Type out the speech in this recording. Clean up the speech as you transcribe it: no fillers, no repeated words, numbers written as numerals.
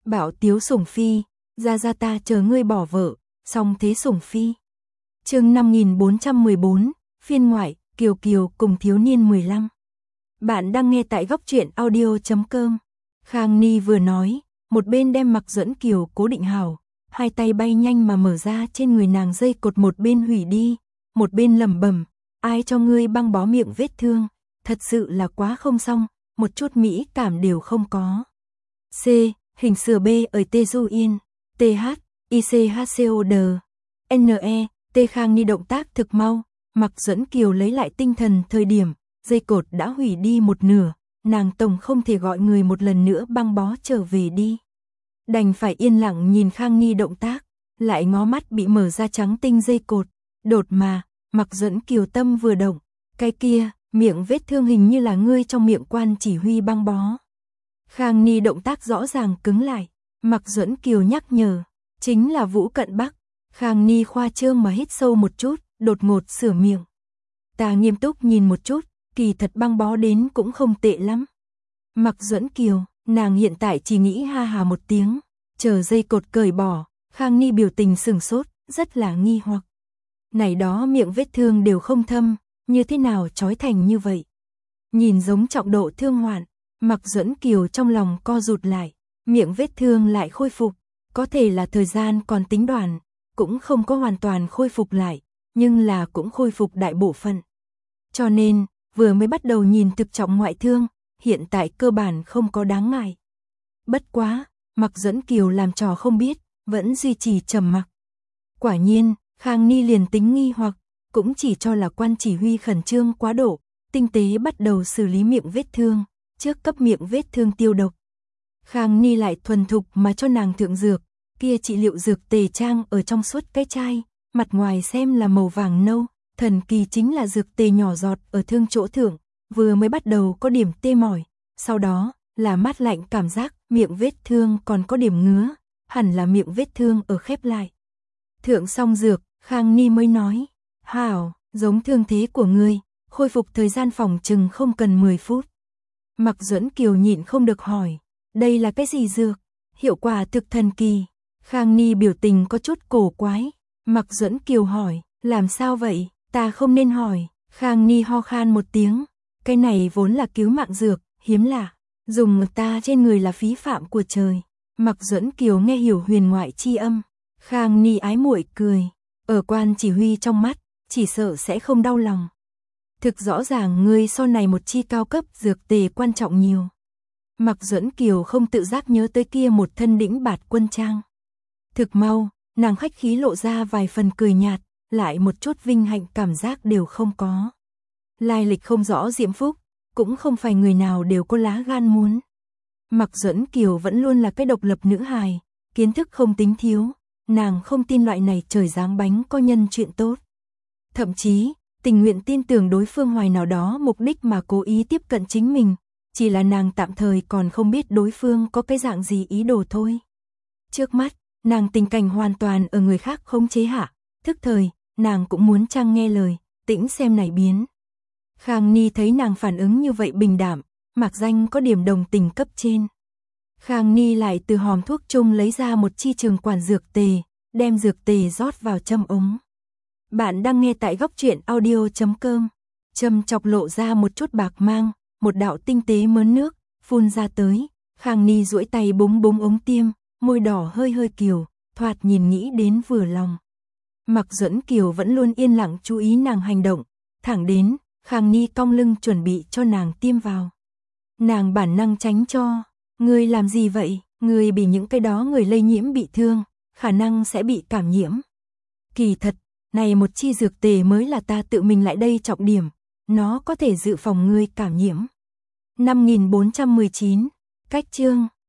Bảo Tiếu Sủng Phi, ra ta chờ ngươi bỏ vợ, song thế Sủng Phi. Chương 5414, phiên ngoại, Kiều Kiều cùng thiếu niên 15. Bạn đang nghe tại góc truyện audio.com. Khang Ni vừa nói, một bên đem Mạc Duẫn Kiều cố định hảo, hai tay bay nhanh mà mở ra trên người nàng dây cột, một bên hủy đi, một bên lẩm bẩm, ai cho ngươi băng bó miệng vết thương, thật sự là quá không xong, một chút mỹ cảm đều không có. C. Hình sửa B ở T Du Yên, TH, ICHCOD, NE, T Khang Ni động tác thực mau, Mạc Duẫn Kiều lấy lại tinh thần thời điểm, dây cột đã hủy đi một nửa, nàng tổng không thể gọi người một lần nữa băng bó trở về đi. Đành phải yên lặng nhìn Khang Ni động tác, lại ngó mắt bị mở ra trắng tinh dây cột, đột mà, Mạc Duẫn Kiều tâm vừa động, cái kia, miệng vết thương hình như là ngươi trong miệng quan chỉ huy băng bó. Khang Ni động tác rõ ràng cứng lại, Mạc Duẫn Kiều nhắc nhở, chính là Vũ Cận Bắc. Khang Ni khoa trương mà hít sâu một chút, đột ngột sửa miệng. Ta nghiêm túc nhìn một chút, kỳ thật băng bó đến cũng không tệ lắm. Mạc Duẫn Kiều, nàng hiện tại chỉ nghĩ ha hà một tiếng, chờ dây cột cởi bỏ, Khang Ni biểu tình sửng sốt, rất là nghi hoặc. Này đó miệng vết thương đều không thâm, như thế nào trói thành như vậy? Nhìn giống trọng độ thương hoạn, Mạc Duẫn Kiều trong lòng co rụt lại, miệng vết thương lại khôi phục, có thể là thời gian còn tính đoạn, cũng không có hoàn toàn khôi phục lại, nhưng là cũng khôi phục đại bộ phận. Cho nên, vừa mới bắt đầu nhìn thực trọng ngoại thương, hiện tại cơ bản không có đáng ngại. Bất quá, Mạc Duẫn Kiều làm trò không biết, vẫn duy trì trầm mặc. Quả nhiên, Khang Ni liền tính nghi hoặc, cũng chỉ cho là quan chỉ huy khẩn trương quá độ, tinh tế bắt đầu xử lý miệng vết thương, trước cấp miệng vết thương tiêu độc. Khang Ni lại thuần thục mà cho nàng thượng dược, kia trị liệu dược tề trang ở trong suốt cái chai, mặt ngoài xem là màu vàng nâu, thần kỳ chính là dược tề nhỏ giọt ở thương chỗ thượng, vừa mới bắt đầu có điểm tê mỏi, sau đó là mát lạnh cảm giác, miệng vết thương còn có điểm ngứa, hẳn là miệng vết thương ở khép lại. Thượng xong dược, Khang Ni mới nói, hảo, giống thương thế của ngươi, khôi phục thời gian phòng chừng không cần 10 phút. Mạc Duẫn Kiều nhịn không được hỏi, đây là cái gì dược? Hiệu quả thực thần kỳ. Khang Ni biểu tình có chút cổ quái. Mạc Duẫn Kiều hỏi, làm sao vậy? Ta không nên hỏi. Khang Ni ho khan một tiếng, cái này vốn là cứu mạng dược, hiếm lạ, dùng ta trên người là phí phạm của trời. Mạc Duẫn Kiều nghe hiểu huyền ngoại chi âm. Khang Ni ái muội cười, ở quan chỉ huy trong mắt, chỉ sợ sẽ không đau lòng. Thực rõ ràng ngươi so này một chi cao cấp dược tề quan trọng nhiều. Mạc Duẫn Kiều không tự giác nhớ tới kia một thân đĩnh bạt quân trang. Thực mau, nàng khách khí lộ ra vài phần cười nhạt, lại một chút vinh hạnh cảm giác đều không có. Lai lịch không rõ Diễm Phúc, cũng không phải người nào đều có lá gan muốn. Mạc Duẫn Kiều vẫn luôn là cái độc lập nữ hài, kiến thức không tính thiếu, nàng không tin loại này trời giáng bánh có nhân chuyện tốt. Thậm chí, tình nguyện tin tưởng đối phương hoài nào đó mục đích mà cố ý tiếp cận chính mình, chỉ là nàng tạm thời còn không biết đối phương có cái dạng gì ý đồ thôi. Trước mắt, nàng tình cảnh hoàn toàn ở người khác khống chế hạ, thức thời, nàng cũng muốn chăng nghe lời, tĩnh xem này biến. Khang Ni thấy nàng phản ứng như vậy bình đạm, mạc danh có điểm đồng tình cấp trên. Khang Ni lại từ hòm thuốc chung lấy ra một chi trường quản dược tề, đem dược tề rót vào châm ống. Bạn đang nghe tại góc truyện audio.com. Châm chọc lộ ra một chút bạc mang, một đạo tinh tế mớn nước, phun ra tới. Khang Ni duỗi tay búng búng ống tiêm, môi đỏ hơi hơi kiều, thoạt nhìn nghĩ đến vừa lòng. Mạc Duẫn Kiều vẫn luôn yên lặng chú ý nàng hành động, thẳng đến, Khang Ni cong lưng chuẩn bị cho nàng tiêm vào. Nàng bản năng tránh cho, ngươi làm gì vậy, ngươi bị những cái đó người lây nhiễm bị thương, khả năng sẽ bị cảm nhiễm. Kỳ thật, này một chi dược tề mới là ta tự mình lại đây trọng điểm, nó có thể dự phòng ngươi cảm nhiễm. 5419, cách chương